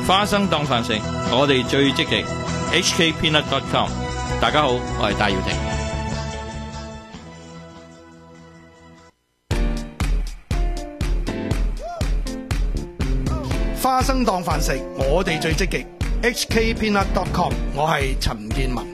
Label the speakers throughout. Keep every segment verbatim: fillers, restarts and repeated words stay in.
Speaker 1: 花生當飯食，我哋最積極。H K Peanut dot com， 大家好，我係戴耀廷。
Speaker 2: 花生當飯食，我哋最積極。H K Peanut dot com， 我係陳建文。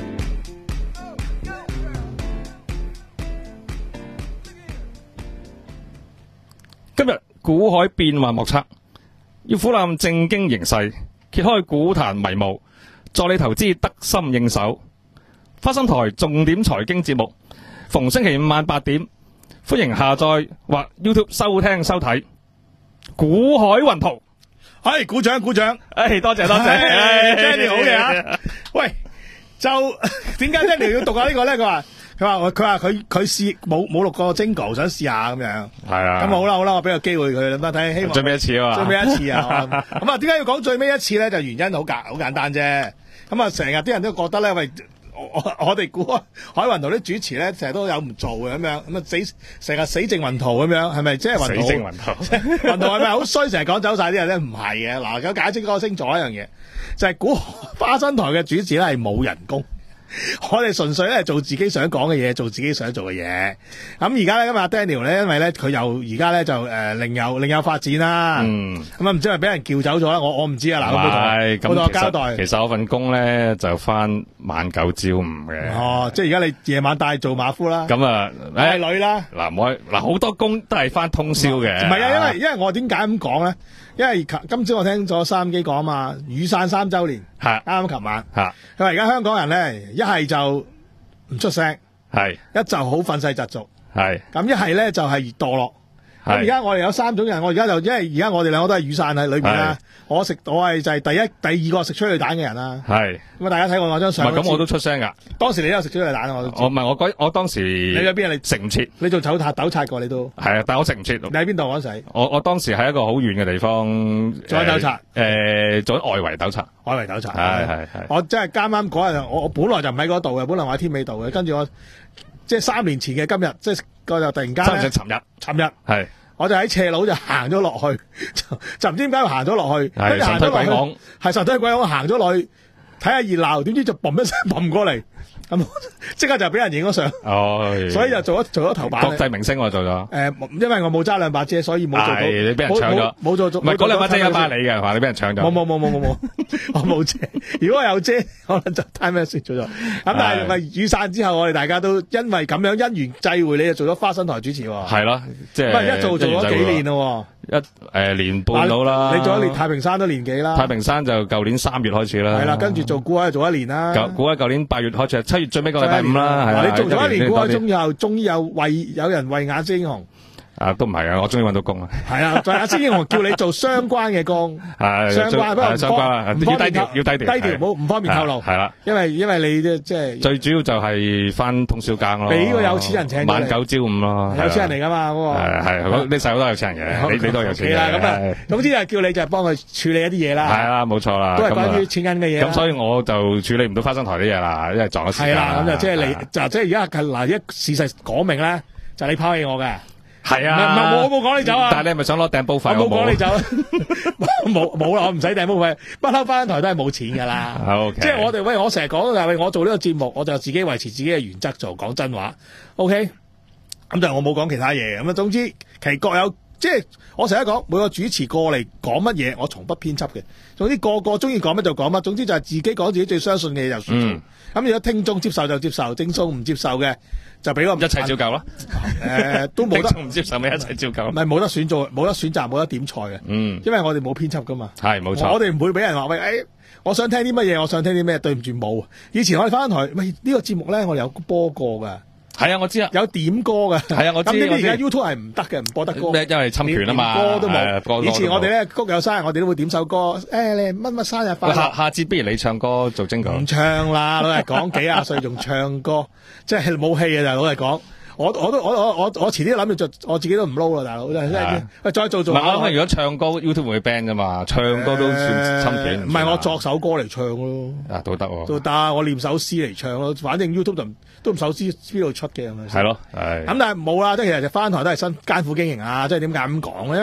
Speaker 3: 今日股海變幻莫測，要俯瞰正經形勢，揭開股壇迷霧，助你投資得心應手。花生台重點財經節目，逢星期五晚八點，歡迎下載或 YouTube 收聽收睇。股海雲圖。
Speaker 2: 係鼓掌鼓掌，
Speaker 3: 誒，多謝多謝
Speaker 2: ，Jenny 好嘢啊！喂，就點解 Jenny 要讀下呢個咧？佢話佢話佢話佢佢試冇冇錄過 Jingle， 想試下咁樣。係啊，咁好啦好啦，我俾個機會佢啦，睇希望
Speaker 3: 最尾一次啊嘛，
Speaker 2: 最尾一次啊！咁啊，點解要講最尾一次咧？就原因好簡好簡單啫。咁啊，成日啲人都覺得咧，喂。我我哋估海雲圖啲主持咧，成日都有唔做嘅咁樣，咁啊死成日死剩雲圖咁樣，係咪即係雲圖？
Speaker 3: 死剩雲圖，
Speaker 2: 雲圖係咪好衰？成日講走晒啲人咧，唔係嘅。嗱，咁解釋嗰個星座一樣嘢，就係、是、估花生台嘅主持咧係冇人工。我哋純粹咧做自己想講嘅嘢，做自己想做嘅嘢。咁而家咧，今日阿 Daniel 咧，因為咧佢又而家咧就誒、呃、另有另有發展啦。嗯。咁啊，唔知係咪俾人叫走咗啦？我我唔知啊。嗱，咁佢同我交代。
Speaker 3: 其實我份工咧就翻晚九朝五嘅。
Speaker 2: 哦，即係而家你夜晚帶做馬夫啦。
Speaker 3: 咁啊，
Speaker 2: 帶女啦。
Speaker 3: 嗱，冇嗱好多工都係翻通宵嘅。
Speaker 2: 唔係啊，因為因為我點解咁講咧？因為今朝我聽咗收音機講啊嘛，雨傘三週年係啱啱琴晚係。佢話而家香港人咧，一係就唔出聲，係一就好憤世嫉俗，係咁一係咧就係墮落。咁而家我哋有三種人，我而家就因為而家我哋兩個都係雨傘喺裏邊啦。我食我係就係第一、第二個食催淚彈嘅人啦。係咁啊！大家睇過我張相。唔係咁，我都出聲噶。當時你都有食催淚彈，我都知。我唔係我嗰我當時。你喺邊啊？你食唔切？你做走塔糾察過你都。係啊，但係我食唔切。你喺邊度嗰時？我我當時喺一個好遠嘅地方。做緊糾察。誒，做緊外圍糾察。外圍糾察。係係係。我真係啱啱嗰日，我我本來就唔喺嗰度嘅，本來我喺天美道嘅，跟住我即係三年前嘅今日，即係個就突然間。即係尋日。尋日。係。我就喺斜路就行咗落去，就就唔知點解行咗落去，跟住行咗落去，係神推鬼講行咗落去睇下熱鬧，點知就嘣一聲嘣過嚟，咁即刻就俾人影咗相。哦，所以就做咗做咗頭版。國際明星我做咗。誒，因為我冇揸兩把遮，所以冇做到。係你俾人搶咗，冇做到。唔係嗰兩把遮一把你嘅，話你俾人搶咗。冇冇冇冇冇冇，我冇遮。如果我有遮，可能就 time message 咗咗。咁但係咪雨傘之後，我哋大家都因為咁樣因緣際會，你就做咗花生台主持喎。係咯，即係。唔係一做做咗幾年咯。一誒年半到啦。你做一年太平山都年幾啦？太平山就舊年三月開始啦。係啦，跟住做股海做一年啦。股海舊年八月開始，七月最尾個禮拜五啦。係你做咗一年股海，終於後終於有為有人為眼睛英雄。啊，都唔係啊，我終於揾到工啊。係啊，就阿精英雄叫你做相關嘅工。係相關，不過相關啦，要低調，要低調，低調，唔好唔方便透露。係啦，因為因為你即係最主要就係翻通宵更咯。俾個有錢人請。晚九朝五咯。有錢人嚟噶嘛嗰個。係係，你細佬都有錢人嘅，你你都有錢嘅。咁啊，總之就叫你就係幫佢處理一啲嘢啦。係啦，冇錯啦。都係關於錢銀嘅嘢。咁所以我就處理唔到花生台啲嘢啦，因為撞咗時間。係啦，咁就即係你就即係而家嗱，一事實講明咧，就你拋棄我嘅。係啊，唔係我冇講你走啊！但係你係咪想攞訂煲費？我冇講你走，冇冇啦，我唔使訂煲費，不嬲翻台都係冇錢噶啦。Okay. 即係我哋喂，我成日講就係我做呢個節目，我就自己維持自己嘅原則做，講真話。OK，咁就我冇講其他嘢。咁啊，總之其各有，即係我成日講每個主持過嚟講乜嘢，我從不編輯嘅。總之個個中意講乜就講乜，總之就係自己講自己最相信嘅嘢就算做。咁、嗯、如果聽眾接受就接受，正數唔接受嘅。就俾我一切照舊咯，誒、呃、都冇得唔接受咪一切照舊，唔係冇得選做，冇得選擇，冇得點菜嘅，嗯，因為我哋冇編輯噶嘛，係冇錯，我哋唔會俾人話喂，誒、哎，我想聽啲乜嘢，我想聽啲咩，對唔住冇，以前我哋翻台，喂呢、這個節目咧，我哋有播過噶。係啊，我知啊，有點歌嘅。係啊，我知。咁呢啲而家 YouTube 係唔得嘅，唔播得歌。咩？因為侵權啊嘛。歌都冇。以前我哋咧谷有生日，我哋都會點首歌。誒、哎，你乜乜生日快樂。下下節不如你唱歌做精講。唔唱啦，老實講，幾廿歲仲唱歌，即係冇氣嘅就老實講。我我都我我我我遲啲諗住做，我自己都唔撈啦，大佬真係。喂，再做做。唔係我諗，如果唱歌 YouTube 會 ban 噶嘛，唱歌都算侵權。唔係我作首歌嚟唱咯。啊，都得喎。都得，我念首詩嚟唱咯。反正 YouTube 就都唔首詩邊度出嘅咁樣。係咯，係。咁但係冇啦，即係其實就翻台都係新艱苦經營啊！即係點解咁講咧？因為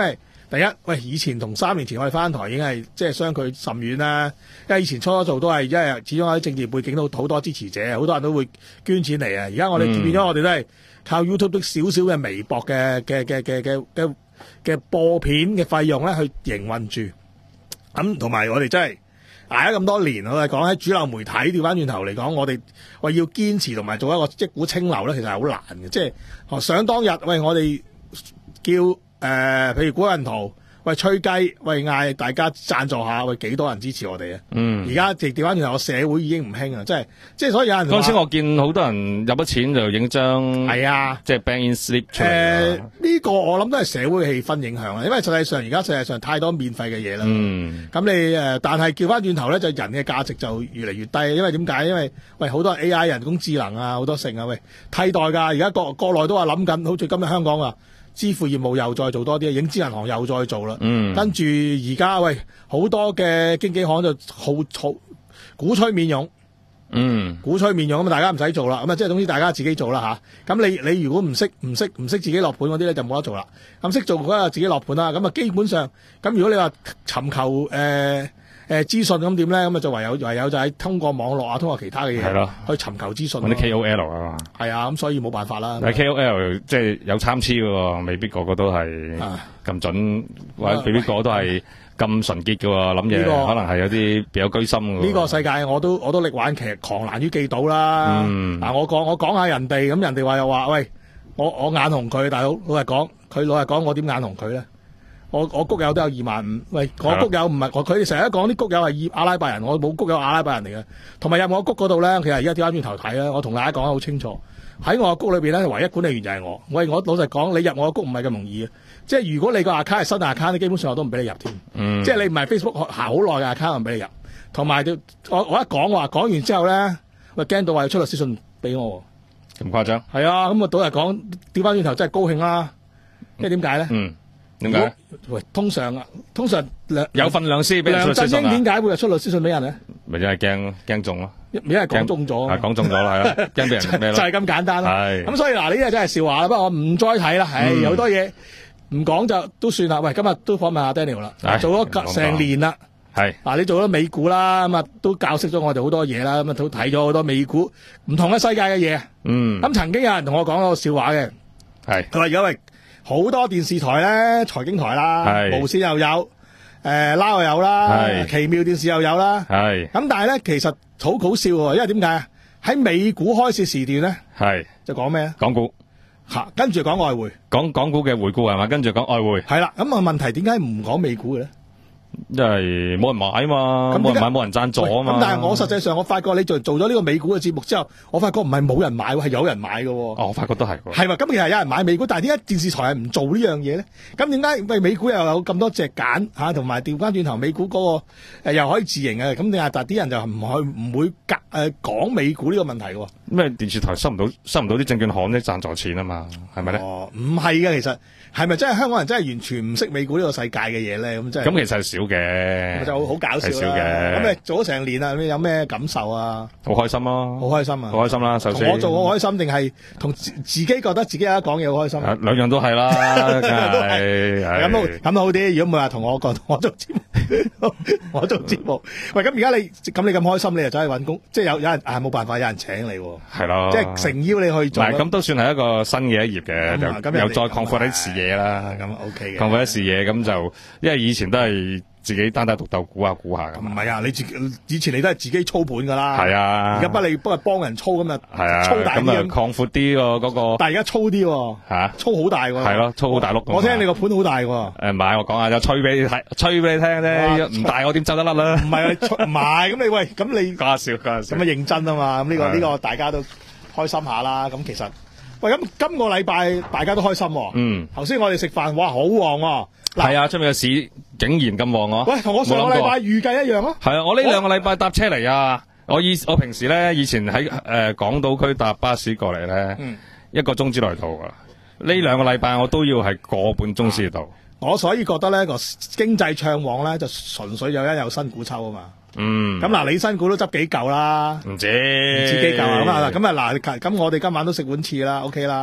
Speaker 2: 第一，喂，以前同三年前我哋翻台已經係即係相距甚遠啦。因為以前初初做都係，因為始終喺政治背景都好多支持者，好多人都會捐錢嚟啊。而家我哋變咗，我哋都係靠 YouTube 少少嘅微博嘅嘅嘅嘅嘅嘅嘅播片嘅費用咧去營運住。咁同埋我哋真係捱咗咁多年，我哋講喺主流媒體調翻轉頭嚟講，我哋喂要堅持同埋做一個一股清流咧，其實係好難嘅。即係想當日，喂我哋叫誒、呃，譬如古人圖，喂吹雞，喂嗌大家贊助下，喂幾多人支持我哋啊？嗯，而家直調翻轉頭，個社會已經唔興啊，即係即係所以有人
Speaker 3: 嗰陣時我見好多人入咗錢就影張
Speaker 2: 係啊，
Speaker 3: 即係 bank in slip 出嚟。
Speaker 2: 誒呢個我諗都係社會嘅氣氛影響啊，因為實際上而家世界上太多免費嘅嘢啦。嗯，咁你誒、呃，但係調翻轉頭咧，就人嘅價值就越嚟越低，因為點解？因為喂好多 A I 人工智能啊，好多成啊，喂替代㗎。而家國國內都話諗緊，好似今日香港啊。支付業務又再做多啲，影子銀行又再做啦。嗯，跟住而家喂好多嘅經紀行就好好鼓吹免佣。嗯，鼓吹免佣咁大家唔使做啦。咁啊，即係總之大家自己做啦吓。咁你你如果唔識唔識唔識自己落盤嗰啲咧，就冇得做啦。咁識做嗰個自己落盤啦。咁啊，基本上咁如果你話尋求誒。呃誒資訊咁點咧？咁啊就唯有唯有就係通過網絡啊，通過其他嘅嘢去尋求資訊。
Speaker 3: 揾啲 K O L 啊嘛。係
Speaker 2: 啊，咁所以冇辦法啦。
Speaker 3: 但係 K O L 即係有參差嘅喎，未必個個都係咁準，或者未必個個都係咁純潔嘅喎。諗嘢可能係有啲別有居心嘅。
Speaker 2: 呢個世界我都我都力挽其狂瀾於既倒啦。嗯。嗱，我講我講下人哋，咁人哋話又話喂，我我眼紅佢，大佬老實講，佢老實講，我點眼紅佢咧？我我谷友都有二萬五，喂，我谷友唔係我佢哋成日講啲谷友係阿拉伯人，我冇谷友阿拉伯人嚟嘅，同埋入我谷嗰度咧，其實而家調翻轉頭睇啦，我同大家講得好清楚，喺我谷裏邊咧，唯一管理員就係我，喂，我老實講，你入我谷唔係咁容易嘅，即係如果你個 account 係新 account，你基本上我都唔俾你入添，嗯、即係你唔係 Facebook 行好耐嘅 account 唔俾你入，同埋我我一講話講完之後咧，喂驚到話要出律師信俾我，
Speaker 3: 咁誇張？
Speaker 2: 係啊，咁我倒係講調翻轉頭真係高興啦，因為點解咧？
Speaker 3: 嗯點解？
Speaker 2: 喂，通常啊，通常
Speaker 3: 有份良師俾人出律師信啊？
Speaker 2: 梁振英點解會出律師信俾人咧？
Speaker 3: 咪因為驚驚中咯，
Speaker 2: 因為講中咗，
Speaker 3: 係講中咗啦，係啦，驚俾人咩咯？
Speaker 2: 就係咁簡單啦。係咁，所以嗱，呢啲真係笑話啦。不過我唔再睇啦，唉，有好多嘢唔講就都算啦。喂，今日都訪問下 Daniel 啦，做咗成年啦，係嗱，你做咗美股啦，咁啊都教識咗我哋好多嘢啦，咁啊都睇咗好多美股唔同嘅世界嘅嘢。嗯，咁曾經有人同我講個笑話嘅，係佢話而家喂。好多電視台咧，財經台啦，無線又有，誒、呃，撈又有啦，奇妙電視又有啦，係。咁但係咧，其實好好笑喎，因為點解啊？喺美股開市時段咧，係就講咩啊？港股吓，跟住講外匯，講港股嘅回顧係嘛？跟住講外匯，係啦。咁啊，問題點解唔講美股嘅咧？因為冇人買啊嘛，冇人買冇人贊助啊嘛。咁但係我實際上我發覺你做做咗呢個美股嘅節目之後，我發覺唔係冇人買，係有人買嘅。哦，我發覺都係。係嘛，咁其實有人買美股，但係點解電視台係唔做呢樣嘢咧？咁點解喂美股又有咁多隻揀吓，同埋調翻轉頭美股嗰、那個誒、呃、又可以自營嘅？咁點解但係啲人就唔去唔會隔誒講美股呢個問題嘅？咩電視台收唔到收唔到啲證券行啲贊助錢啊嘛？係咪咧？哦，唔係嘅，其實係咪真係香港人真係完全唔識美股呢個世界嘅嘢咧？咁真係咁其實係少嘅，就好搞笑啦。咁你做咗成年啦，你有咩感受啊？好開心咯，好開心啊，好開心啦。首先我做好開心，定係同自自己覺得自己有得講嘢好開心？兩樣都係啦，係咁都咁都好啲。如果唔係話同我講，我做節目，我做節目。喂，咁而家你咁你咁開心，你又走去搵工，即係有有人啊冇辦法，有人請你，係咯，即係誠邀你去做。咁都算係一個新嘅一頁嘅，又再擴闊啲視野啦。咁 OK 嘅，擴闊啲視野咁就，因為以前都係。自己單打獨鬥估下估下咁。唔係啊，你自己以前你都係自己操盤噶啦。係啊。而家不你不係幫人操咁啊。係啊。操大啲咁。擴闊啲個嗰個。但係而家粗啲喎。嚇。粗好大喎。係咯，粗好大碌。我聽你個盤好大喎。誒唔係，我講下就吹俾你睇，吹俾你聽啫。唔大我點走得甩啦？唔係啊，唔係咁你喂，咁你。講下笑，講下笑。咁啊認真啊嘛，咁呢個呢個大家都開心下啦。咁其實，喂咁今個禮拜大家都開心喎。嗯。頭先我哋食飯，哇好旺喎。係啊，出面嘅市竟然咁旺啊！喂，同我上個禮拜預計一樣咯。係啊，我呢兩個禮拜搭車嚟啊！我以我平時咧，以前喺誒港島區搭巴士過嚟咧，嗯、一個鐘之內到噶。呢兩個禮拜我都要係個半鐘先到。我所以覺得咧個經濟暢旺咧，就純粹有一有新股抽啊嘛。嗯。咁嗱，你新股都執幾嚿啦？唔知唔知幾嚿啊？咁啊咁啊嗱，咁我哋今晚都食碗翅啦 ，OK 啦。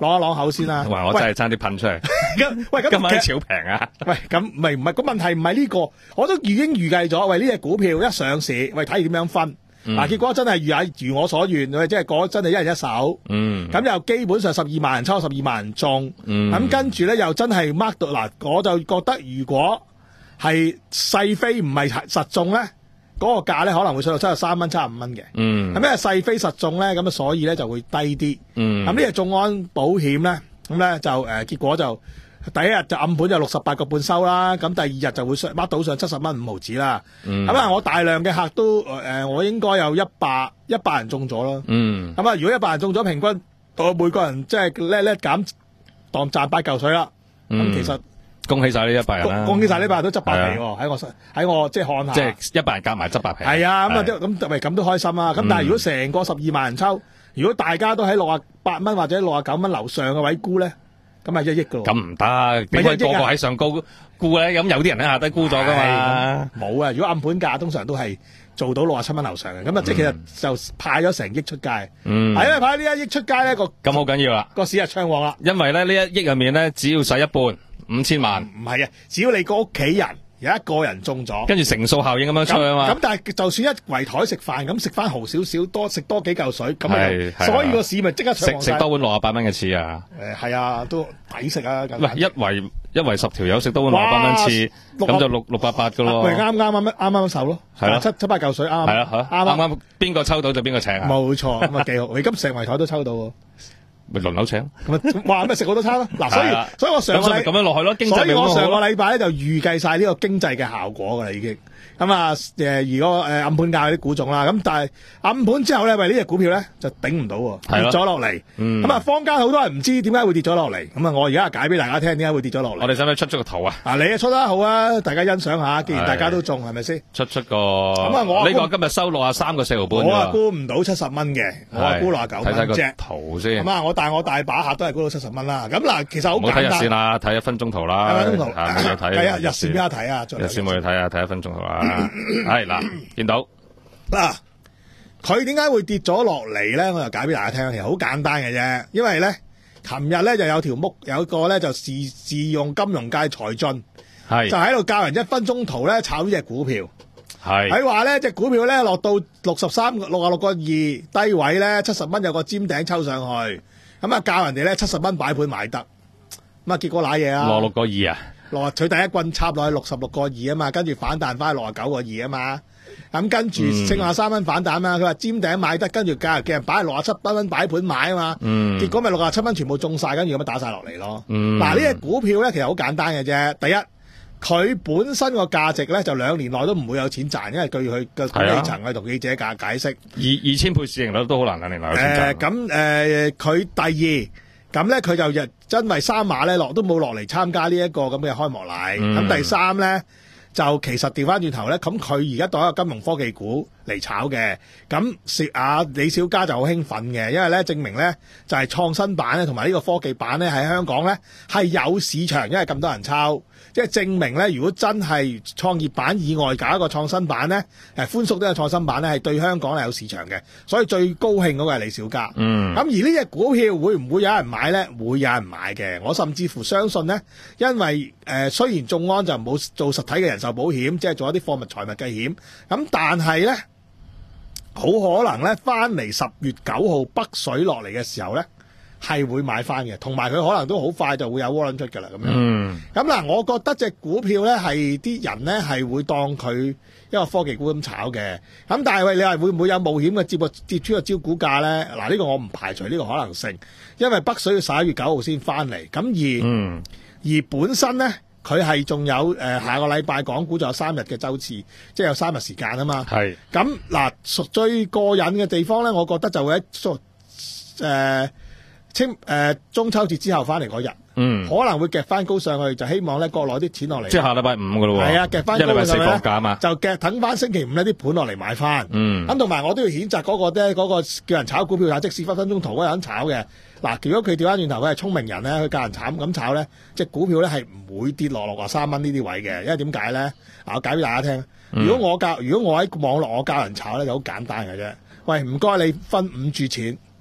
Speaker 2: 攞一攞口先啦。
Speaker 3: 哇！我真係爭啲噴出嚟。
Speaker 2: 咁喂，咁
Speaker 3: 今晚超平啊！
Speaker 2: 喂，咁唔係唔係個問題唔係呢個，我都已經預計咗。喂，呢隻股票一上市，喂睇點樣分。嗱、嗯，結果真係如係如我所願，即係嗰真係一人一手。嗯，咁又基本上十二萬人抽，十二萬人中。嗯，咁跟住咧又真係 mark 到嗱，我就覺得如果係細飛唔係實中咧，嗰、那個價咧可能會上到七十三蚊、七十五蚊嘅。嗯，咁因為細飛實中咧，咁啊所以咧就會低啲。嗯，咁呢隻眾安保險咧，咁咧就誒、呃、結果就。第一日就暗盤就六十八個半收啦，咁第二日就會上 mark 到上七十蚊五毫子啦。咁、嗯、啊，我大量嘅客都誒、呃，我應該有一百一百人中咗咯。嗯，咁啊，如果一百人中咗，平均我每個人即係叻叻減當賺八嚿水啦。咁、嗯、其實
Speaker 3: 恭喜晒呢一百人啦！
Speaker 2: 恭喜晒呢一百人都執百皮喎，喺我喺我即係看下。
Speaker 3: 即係一百人夾埋執百皮。
Speaker 2: 係啊，咁啊咁咪咁都開心啊！咁、嗯、但係如果成個十二萬人抽，如果大家都喺六啊八蚊或者六啊九蚊樓上嘅位沽咧？咁咪一億噶咯？咁
Speaker 3: 唔得，點解個個喺上高沽咧？咁有啲人喺下低沽咗噶嘛？
Speaker 2: 冇啊！如果暗盤價通常都係做到六十七蚊樓上嘅，咁啊即係其實就派咗成億出街。嗯，係因為派呢一億出街咧個
Speaker 3: 咁好緊要啦，
Speaker 2: 個市係暢旺啦。
Speaker 3: 因為咧呢一億入面咧，只要使一半五千萬，
Speaker 2: 唔係啊，只要你個屋企人有一個人中咗，
Speaker 3: 跟住乘數效應咁樣出啊嘛。
Speaker 2: 咁但係就算一圍台食飯咁食翻豪少少，多食多幾嚿水，咁啊，所以個市咪即刻
Speaker 3: 食食多碗六十八蚊嘅翅啊！
Speaker 2: 誒係啊，都抵食啊！
Speaker 3: 喂，一圍一圍十條友食多碗六十八蚊翅，咁就六六百八噶咯。
Speaker 2: 咪啱啱啱啱啱手咯，係啦，七七八嚿水啱。
Speaker 3: 係啊，啱啱啱邊個抽到就邊個請啊！
Speaker 2: 冇錯，咁啊幾好。你今成圍台都抽到喎。
Speaker 3: 咪輪流請，
Speaker 2: 咁啊，哇！咩食好多餐咯，嗱，所以所以我上個禮
Speaker 3: 咁樣落去咯，經濟
Speaker 2: 所以我上個禮拜咧就預計晒呢個經濟嘅效果噶啦，已經咁啊誒，如果誒暗盤價嗰啲股種啦，咁但係暗盤之後咧，喂呢隻股票咧就頂唔到喎，跌咗落嚟，咁啊坊間好多人唔知點解會跌咗落嚟，咁啊我而家解俾大家聽點解會跌咗落嚟。
Speaker 3: 我哋使唔使出出個圖啊？
Speaker 2: 啊，你啊出得好啊，大家欣賞下，既然大家都中係咪先？
Speaker 3: 出出個咁啊，我呢個今日收六十三個四毫半，
Speaker 2: 我啊估唔到七十蚊嘅，我啊估六十九蚊啫。睇睇個
Speaker 3: 圖先。
Speaker 2: 咁啊，我但係我大把客都係估到七十蚊啦。咁嗱，其實好簡單。
Speaker 3: 唔好睇日線啦，睇一分鐘圖啦。
Speaker 2: 一分鐘圖
Speaker 3: 啊，冇嘢睇。
Speaker 2: 係啊，日線邊家睇啊？
Speaker 3: 日線冇嘢睇啊，睇一分鐘圖啦。係嗱，見到
Speaker 2: 嗱，佢點解會跌咗落嚟咧？我就解俾大家聽，其實好簡單嘅啫。因為咧，琴日咧就有條木，有個咧就自自用金融界財進，係就喺度教人一分鐘圖咧炒呢隻股票。係喺話咧，隻股票咧落到六十三六啊六個二低位咧，七十蚊有個尖頂抽上去，咁啊教人哋咧七十蚊擺盤買得，咁啊結果瀨嘢啊，
Speaker 3: 落六個二啊，
Speaker 2: 落佢第一棍插落去六十六個二啊嘛，跟住反彈翻去六啊九個二啊嘛，咁跟住剩下三蚊反彈啊嘛，佢話尖頂買得，跟住教人叫人擺六啊七蚊擺盤買啊嘛，嗯、結果咪六啊七蚊全部中晒，跟住咁樣打晒落嚟咯。嗱呢隻股票咧其實好簡單嘅啫，第一。佢本身個價值咧就兩年內都唔會有錢賺，因為據佢嘅管理層去同記者解解釋，
Speaker 3: 二二千倍市盈率都好難兩年內有錢賺。
Speaker 2: 咁誒佢第二咁咧佢就日因為三馬咧落都冇落嚟參加呢一個咁嘅開幕禮，咁、嗯、第三咧就其實調翻轉頭咧，咁佢而家當一個金融科技股嚟炒嘅，咁薛阿李小加就好興奮嘅，因為咧證明咧就係、是、創新版咧同埋呢個科技版咧喺香港咧係有市場，因為咁多人抄。即係證明咧，如果真係創業板以外搞一個創新版咧，誒寬鬆啲嘅創新版咧，係對香港係有市場嘅，所以最高興嗰個係李小加。嗯。咁而呢隻股票會唔會有人買咧？會有人買嘅。我甚至乎相信咧，因為誒、呃、雖然眾安就冇做實體嘅人壽保險，即係做一啲貨物財物嘅險，咁但係咧，好可能咧翻嚟十月九號北水落嚟嘅時候咧。係會買翻嘅，同埋佢可能都好快就會有窩輪出㗎啦，咁樣。嗯。咁嗱，我覺得隻股票咧係啲人咧係會當佢一個科技股咁炒嘅。咁但係喂，你話會唔會有冒險嘅接個跌出個招股價咧？嗱，呢個我唔排除呢個可能性，因為北水要十一月九號先翻嚟。咁而嗯而本身咧，佢係仲有誒、呃、下個禮拜港股仲有三日嘅週次，即係有三日時間啊嘛。係。咁嗱，最過癮嘅地方咧，我覺得就會喺誒。呃清誒、呃、中秋節之後翻嚟嗰日，嗯，可能會夾翻高上去，就希望咧國內啲錢落嚟。即係下禮拜五噶咯喎。係啊，夾翻高上去。一禮拜四放假嘛。就夾等翻星期五呢啲盤落嚟買翻。嗯。咁同埋我都要譴責嗰個咧，嗰、嗰個叫人炒股票，即使分分鐘圖嗰個人炒嘅。嗱，如果佢調翻轉頭，佢係聰明人咧，佢教人慘咁炒咧，即係股票咧係唔會跌落六啊三蚊呢啲位嘅，因為點解咧？嗱，我解俾大家聽。如果我教，如果我喺網絡我教人炒咧，就好簡單嘅啫。喂，唔該你分五注錢。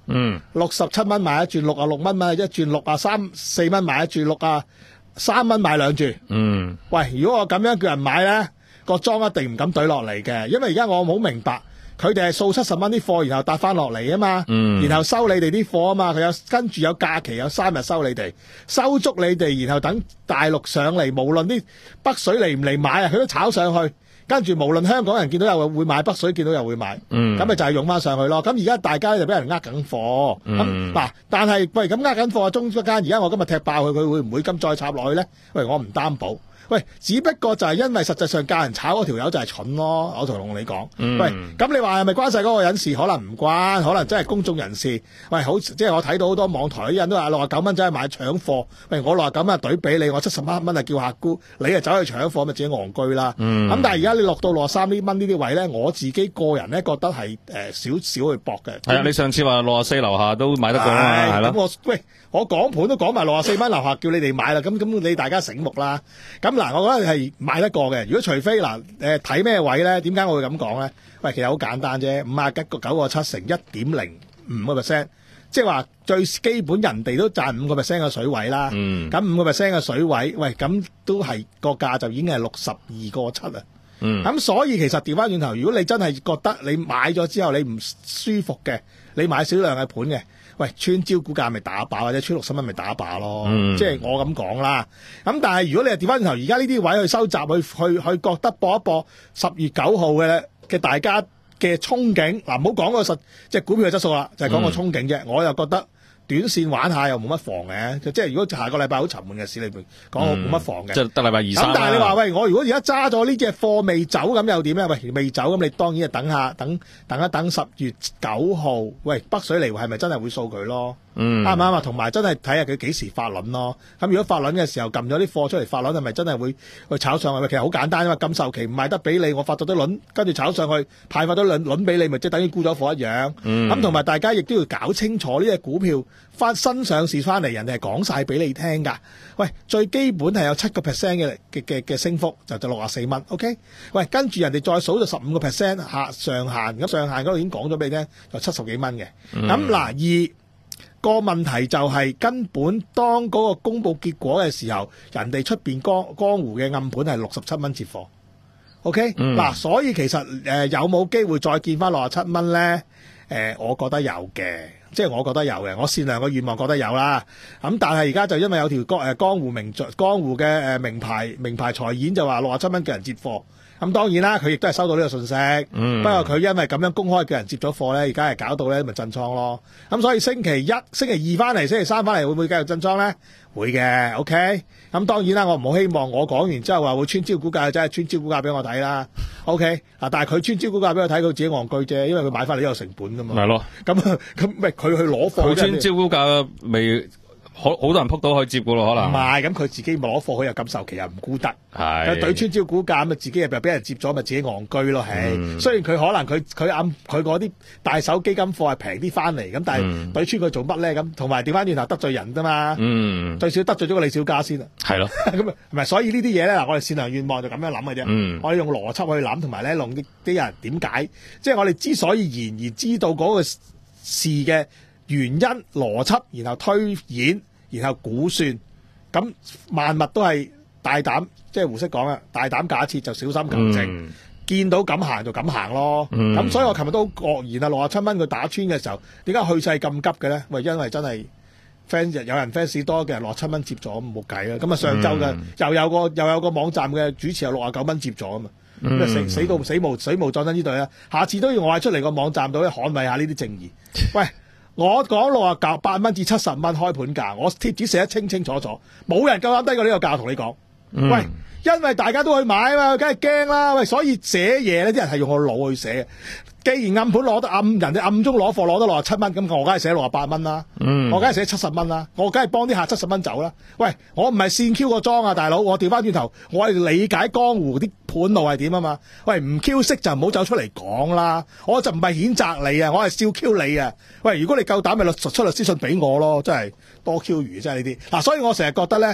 Speaker 2: 嗯，六十七蚊買一注，六啊六蚊買一注，六啊三四蚊買一注，六啊三蚊買兩注。嗯，喂，如果我咁樣叫人買咧，個莊一定唔敢懟落嚟嘅，因為而家我好明白。佢哋係掃七十蚊啲貨，然後搭翻落嚟啊嘛，嗯、然後收你哋啲貨啊嘛，佢有跟住有假期有三日收你哋，收足你哋，然後等大陸上嚟，無論啲北水嚟唔嚟買啊，佢都炒上去，跟住無論香港人見到又會買，北水見到又會買，咁咪、嗯、就係用翻上去咯。咁而家大家就俾人呃緊貨，咁嗱、嗯，但係喂咁呃緊貨中間，而家我今日踢爆佢，佢會唔會咁再插落去咧？喂，我唔擔保。喂，只不過就係因為實際上教人炒嗰條友就係蠢咯，我同你講。嗯、喂，咁你話係咪關晒嗰個人事？可能唔關，可能真係公眾人士。喂，好即係我睇到好多網台啲人都話六啊九蚊真係買搶貨。喂，我六啊九蚊懟俾你，我七十蚊蚊啊叫客估，你啊走去搶貨咪自己戇居啦。咁、嗯、但係而家你落到六啊三呢蚊呢啲位咧，我自己個人咧覺得係誒少少去搏嘅。係啊，
Speaker 3: 你上次話六啊四樓下都買得過啦，係咯。咁我
Speaker 2: 喂。我講盤都講埋六十四蚊樓下叫你哋買啦，咁咁你大家醒目啦。咁嗱，我覺得係買得過嘅。如果除非嗱，誒睇咩位咧？點解我會咁講咧？喂，其實好簡單啫，五啊九個九個七乘一點零五個 percent，即係話最基本人哋都賺五個 percent 嘅水位啦。嗯。咁五個 percent 嘅水位，喂，咁都係個價就已經係六十二個七啊。嗯。咁所以其實調翻轉頭，如果你真係覺得你買咗之後你唔舒服嘅，你買少量嘅盤嘅。喂，穿招股價咪打靶，或者穿六十蚊咪打靶咯，嗯、即係我咁講啦。咁但係如果你係調翻轉頭，而家呢啲位去收集，去去去覺得搏一搏十月九號嘅嘅大家嘅憧憬，嗱唔好講個實即係股票嘅質素啦，就係、是、講個憧憬啫。嗯、我又覺得短線玩下又冇乜妨嘅，即係如果下個禮拜好沉悶嘅市裏邊講，我冇乜妨嘅。即係得禮拜二三。咁但係你話喂，我如果而家揸咗呢隻貨未走咁又點咧？喂，未走咁你當然係等下，等等一等十月九號，喂北水嚟係咪真係會掃佢咯？嗯，啱唔啱啊？同埋真係睇下佢幾時發輪咯。咁如果發輪嘅時候撳咗啲貨出嚟發輪，係咪真係會去炒上去？其實好簡單啊嘛，禁售期唔賣得俾你，我發咗啲輪，跟住炒上去派發咗輪輪俾你，咪即係等於沽咗貨一樣。咁同埋大家亦都要搞清楚呢隻股票翻新上市翻嚟，人哋係講晒俾你聽㗎。喂，最基本係有七個 percent 嘅嘅嘅嘅升幅，就就六十四蚊。OK，喂，跟住人哋再數就十五個 percent 下上限，咁上限嗰度已經講咗俾你聽，就七十幾蚊嘅。咁嗱二。個問題就係根本當嗰個公佈結果嘅時候，人哋出邊江江湖嘅暗盤係六十七蚊接貨。OK，嗱、嗯啊，所以其實誒、呃、有冇機會再見翻六十七蚊咧？誒、呃，我覺得有嘅，即係我覺得有嘅，我善良嘅願望覺得有啦。咁、嗯、但係而家就因為有條江誒江湖名江湖嘅誒名牌名牌財演就話六十七蚊叫人接貨。咁當然啦，佢亦都係收到呢個信息。嗯、不過佢因為咁樣公開叫人接咗貨咧，而家係搞到咧咪震倉咯。咁所以星期一、星期二翻嚟，星期三翻嚟會唔會繼續震倉咧？會嘅。OK。咁當然啦，我唔好希望我講完之後話會穿招股價，真係穿招股價俾我睇啦。OK。啊，但係佢穿招股價俾我睇，佢自己戇居啫，因為佢買翻嚟都有成本噶嘛。係咯。咁咁咪佢去攞貨。佢
Speaker 3: 穿招股價未？好好多人撲到去接噶咯，可能
Speaker 2: 唔係咁，佢自己攞貨，佢又禁售期又唔沽得，係對穿招股價咁啊，自己又俾人接咗，咪自己戇居咯。係、嗯、雖然佢可能佢佢暗佢嗰啲大手基金貨係平啲翻嚟，咁但係對穿佢做乜咧？咁同埋調翻轉頭得罪人啫嘛，嗯，最少得罪咗個李小加先啦，係咯是的，咁啊唔係，所以呢啲嘢咧嗱，我哋善良願望就咁樣諗嘅啫，嗯、我哋用邏輯去諗，同埋咧用啲啲人點解，即係我哋之所以言而知道嗰個事嘅原因邏輯，然後推演。然後估算，咁萬物都係大膽，即係胡適講啊，大膽假設就小心求證，嗯、見到咁行就咁行咯。咁、嗯、所以我琴日都愕然啊，六十七蚊佢打穿嘅時候，點解去勢咁急嘅咧？喂，因為真係 fans 有人 fans 多嘅，六十七蚊接咗，冇計啦。咁啊上週嘅、嗯、又有個又有個網站嘅主持有六十九蚊接咗啊嘛，咁啊、嗯、死死到死無死無葬身之隊啊！下次都要我喺出嚟個網站度咧捍衞下呢啲正義。喂！我講六啊九八蚊至七十蚊開盤價，我貼紙寫得清清楚楚，冇人夠膽低過呢個價同你講。嗯、喂，因為大家都去買啊嘛，梗係驚啦。喂，所以寫嘢呢啲人係用個腦去寫嘅。既然暗盤攞得暗，人哋暗中攞貨攞得六十七蚊，咁我梗係寫六十八蚊啦。嗯、我梗係寫七十蚊啦。我梗係幫啲客七十蚊走啦。喂，我唔係線 Q 個莊啊，大佬，我調翻轉頭，我係理解江湖啲盤路係點啊嘛。喂，唔 Q 識就唔好走出嚟講啦。我就唔係譴責你啊，我係笑 Q 你啊。喂，如果你夠膽咪律出律師信俾我咯，真係多 Q 餘真係呢啲。嗱，所以我成日覺得咧，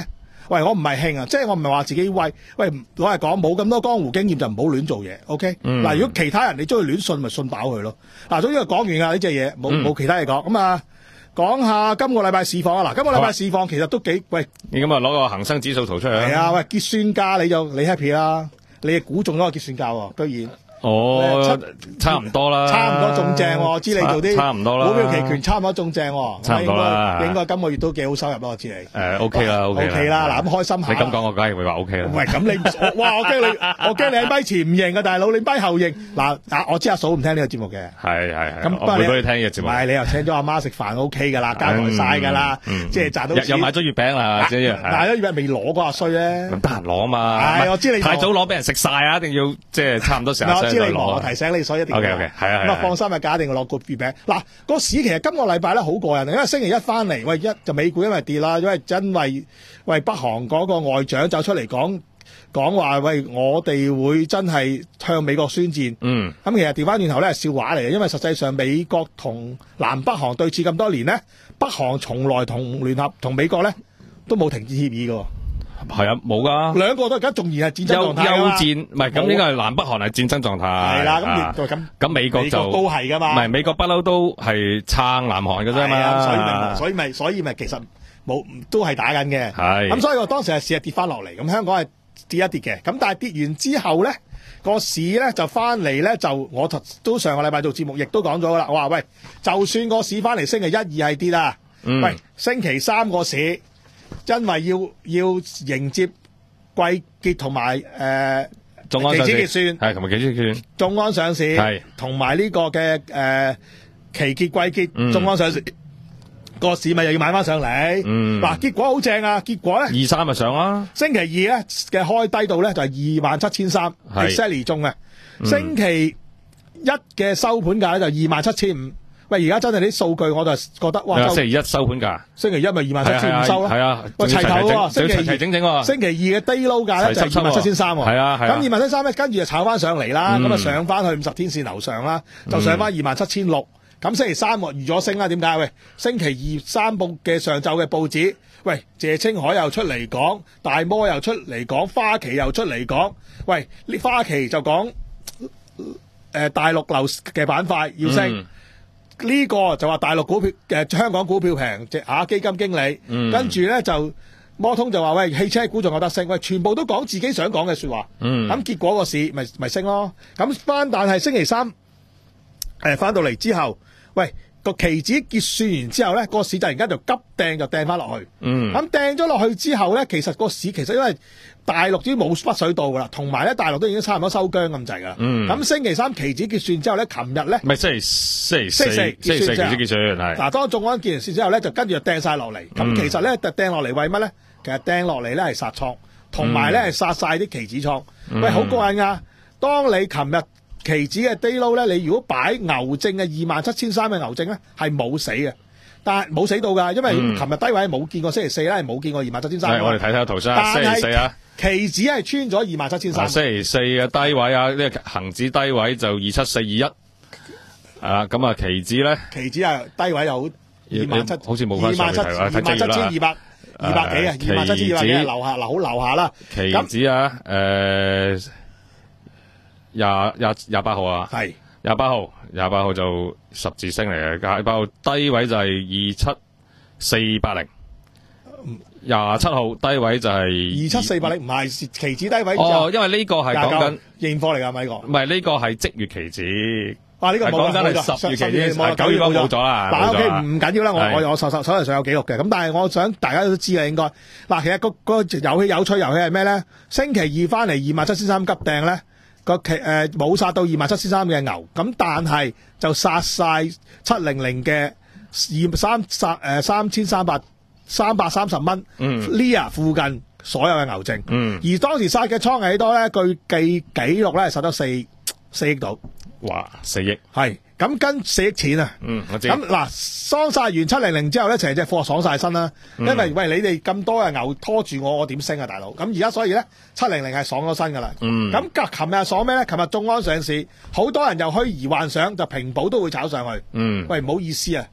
Speaker 2: 喂，我唔係興啊，即係我唔係話自己威。喂，攞嚟講冇咁多江湖經驗就唔好亂做嘢。OK，嗱、嗯，如果其他人你中意亂信，咪信飽佢咯。嗱，總之講完啦呢隻嘢，冇冇、嗯、其他嘢講。咁啊，講下今個禮拜市況啊。嗱，今個禮拜市況其實都幾喂。你咁啊，攞個恒生指數圖出嚟。係啊，喂，結算價你就你 happy 啦，你估中咗個結算價喎，居然。
Speaker 3: 哦，差唔多啦，
Speaker 2: 差唔多中正，我知你做啲
Speaker 3: 差唔多啦，
Speaker 2: 股票期權差唔多中正，
Speaker 3: 差唔多啦，
Speaker 2: 應該今個月都幾好收入咯，我知你。
Speaker 3: 誒，OK 啦，OK
Speaker 2: 啦，嗱咁開心下。
Speaker 3: 你咁講，我梗係會話 OK 啦。
Speaker 2: 喂，咁你，哇，我驚你，我驚你喺咪前唔認啊，大佬，你咪後認。嗱，啊，我知阿嫂唔聽呢個節目嘅。係係係。咁我會俾你聽呢個節目。唔係，你又請咗阿媽食飯 OK 噶啦，交代晒噶啦，即係賺到錢。又買咗月餅啦，即係。買咗月餅未攞嗰阿衰咧。咁得閒攞啊嘛。係，我知你。太早攞俾人食晒啊！一定要即係差唔多時候先攞。我提醒你，所以一定要。OK OK， 係啊。咁啊，放心啊，假定我攞個月餅。嗱，個市其實今個禮拜咧好過癮，因為星期一翻嚟，喂一就美股因為跌啦，因為因為喂北韓嗰個外長就出嚟講講話，喂我哋會真係向美國宣戰。嗯。咁其實調翻轉頭咧係笑話嚟嘅，因為實際上美國同南北韓對峙咁多年咧，北韓從來同聯合同美國咧都冇停戰協議㗎。係啊，冇噶，兩個都而家仲然係戰爭狀態啊嘛。休戰唔係咁，應該係南北韓係戰爭狀態。係啦，咁咁咁美國就都係噶嘛。唔係美國不嬲都係撐南韓嘅啫嘛。所以咪所以咪所以咪其實冇都係打緊嘅。係咁，所以我當時係市係跌翻落嚟，咁香港係跌一跌嘅。咁但係跌完之後咧，個市咧就翻嚟咧就我都上個禮拜做節目，亦都講咗噶啦。我話喂，就算個市翻嚟星期一二係跌啊，嗯、喂星期三個市。因為要要迎接季結同埋誒期指結算，係同埋期指結算，眾安上市，係同埋呢個嘅誒、呃、期結季結，眾、嗯、安上市個市咪又要買翻上嚟。嗱、嗯，結果好正啊！結果咧，二三咪上啦。星期二咧嘅開低度咧就係二萬七千三 ，exactly 中嘅。星期一嘅收盤價咧就二萬七千五。喂，而家真係啲數據我就覺得哇！星期一收盤價，星期一咪二萬七千五收咯。係啊，喂齊頭喎，星期二齊整整喎。星期二嘅低撈價咧就係二萬七千三喎。係啊係啊。咁二萬七千三咧，跟住就炒翻上嚟啦，咁啊上翻去五十天線樓上啦，就上翻二萬七千六。咁星期三我預咗升啦，點解？喂，星期二三報嘅上晝嘅報紙，喂謝清海又出嚟講，大摩又出嚟講，花旗又出嚟講，喂呢花旗就講誒大陸樓嘅板塊要升。呢、這個就話大陸股票誒、呃、香港股票平，即係基金經理，嗯、跟住咧就摩通就話喂汽車股仲有得升，喂全部都講自己想講嘅說話，咁、嗯、結果個市咪咪升咯。咁翻但係星期三誒翻到嚟之後，喂個期指結算完之後咧，個市突然間就急掟就掟翻落去，咁掟咗落去之後咧，其實個市其實因為大陸啲冇北水到噶啦，同埋咧大陸都已經差唔多收姜咁滯噶啦。咁、嗯、星期三期指結算之後咧，琴日咧，咪星期星期四星期四期指結算係。嗱，當眾安結完算之後咧，就跟住就掟晒落嚟。咁、嗯、其實咧，掟落嚟為乜咧？其實掟落嚟咧係殺倉，同埋咧係殺晒啲期指倉。嗯、喂，好過癮噶！當你琴日期指嘅低撈咧，你如果擺牛證嘅二萬七千三嘅牛證咧，係冇死嘅。但係冇死到噶，因為琴日低位冇見過星期四咧，係冇見過二萬七千三。係我哋睇睇個圖先，星期四啊。期指係穿咗二萬七千三，星期四嘅低位啊，呢個恒指低位就二七四二一，啊咁啊期指咧，期指啊低位有二萬七，好似冇翻上嚟係嘛，二萬七千二百二百幾啊，二萬七千二百幾啊，樓下樓好樓下啦。期指啊，誒廿廿廿八號啊，係廿八號，廿八號就十字星嚟嘅，廿八號低位就係二七四八零。廿七號低位就係二七四八零，唔係期指低位。哦，因為呢個係講緊現貨嚟噶，咪呢個？唔係呢個係即月期指。啊，呢、這個冇講緊係十月期指，九月冇咗啦。嗱 ，OK，唔緊要啦，我我我手手手頭上有記錄嘅。咁但係我想大家都知啊，應該嗱，其實個個遊戲有趣遊戲係咩咧？星期二翻嚟二萬七千三急掟咧，個期誒冇殺到二萬七千三嘅牛，咁但係就殺晒七零零嘅二三殺誒三千三百。三百三十蚊 L I A 附近所有嘅牛證，嗯、而當時殺嘅倉係幾多咧？據記記錄咧係殺咗四四億度，哇！四億係咁跟四億錢啊！嗯，我知咁嗱，喪晒完七零零之後咧，成隻貨爽晒身啦。因為、嗯、喂你哋咁多嘅牛拖住我，我點升啊，大佬？咁而家所以咧，七零零係爽咗身噶啦。嗯，咁隔琴日爽咩咧？琴日眾安上市，好多人又虛擬幻想，就平保都會炒上去。嗯，喂唔好意思啊！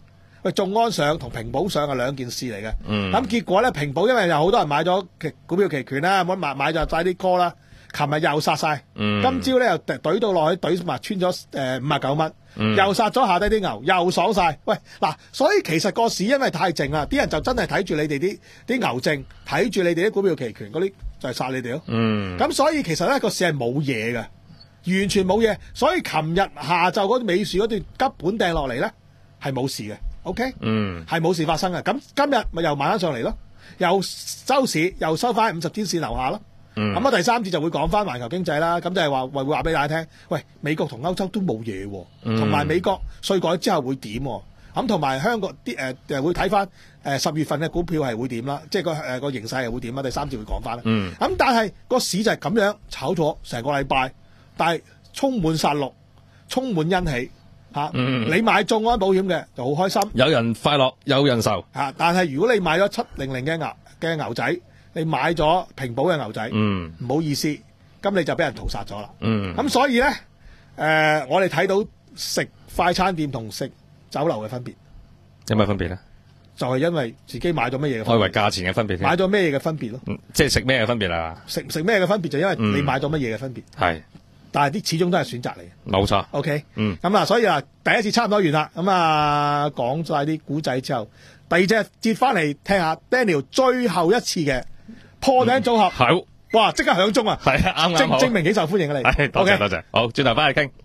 Speaker 2: 喂，眾安上同平保上係兩件事嚟嘅。咁、
Speaker 3: 嗯、
Speaker 2: 結果咧，平保因為有好多人買咗股票期權啦，冇買買咗晒啲 call 啦，琴日又殺晒、嗯，今朝咧又懟到落去懟埋穿咗誒五十九蚊，又殺咗下低啲牛，又爽晒。喂嗱，所以其實個市因為太靜啦，啲人就真係睇住你哋啲啲牛證，睇住你哋啲股票期權嗰啲就係殺你哋咯。咁、嗯、所以其實咧個市係冇嘢嘅。完全冇嘢，所以琴日下晝嗰啲尾市嗰段急本掟落嚟咧，係冇事嘅 ，OK，嗯，係冇事發生嘅。咁今日咪又慢翻上嚟咯，又收市又收翻五十天線樓下咯。咁、嗯、啊第三節就會講翻環球經濟啦，咁就係話會會話俾大家聽，喂，美國同歐洲都冇嘢，同埋、嗯、美國稅改之後會點？咁同埋香港啲誒誒會睇翻誒十月份嘅股票係會點啦，即係個誒個形勢係會點啦。第三節會講翻啦。咁、嗯、但係個市就係咁樣炒咗成個禮拜。但係充滿殺戮，充滿欣喜嚇、啊嗯。你買眾安保險嘅就好開心，
Speaker 3: 有人快樂，有人愁
Speaker 2: 嚇、啊。但係如果你買咗七零零嘅牛嘅牛仔，你買咗平保嘅牛仔，唔、嗯、好意思，咁你就俾人屠殺咗啦。咁、嗯、所以咧，誒、呃、我哋睇到食快餐店同食酒樓嘅分別，
Speaker 3: 有咩分別咧？
Speaker 2: 就係、是、因為自己買咗乜嘢嘅分別，
Speaker 3: 我以為價錢嘅分別，
Speaker 2: 買咗咩嘢嘅分別咯？
Speaker 3: 嗯、即係食咩嘅分別啊？
Speaker 2: 食食咩嘅分別就因為你買咗乜嘢嘅分別。係、嗯。但係啲始終都係選擇嚟嘅，
Speaker 3: 冇錯。
Speaker 2: OK，
Speaker 3: 嗯，
Speaker 2: 咁啊，所以啊，第一次差唔多完啦。咁啊，講晒啲古仔之後，第二隻接翻嚟聽下 Daniel 最後一次嘅破頂組合。好、嗯，哇！即刻響鐘啊！係啊，啱啱好，證明幾受歡迎啊你。係，多謝、okay. 多謝。好，轉頭翻嚟傾。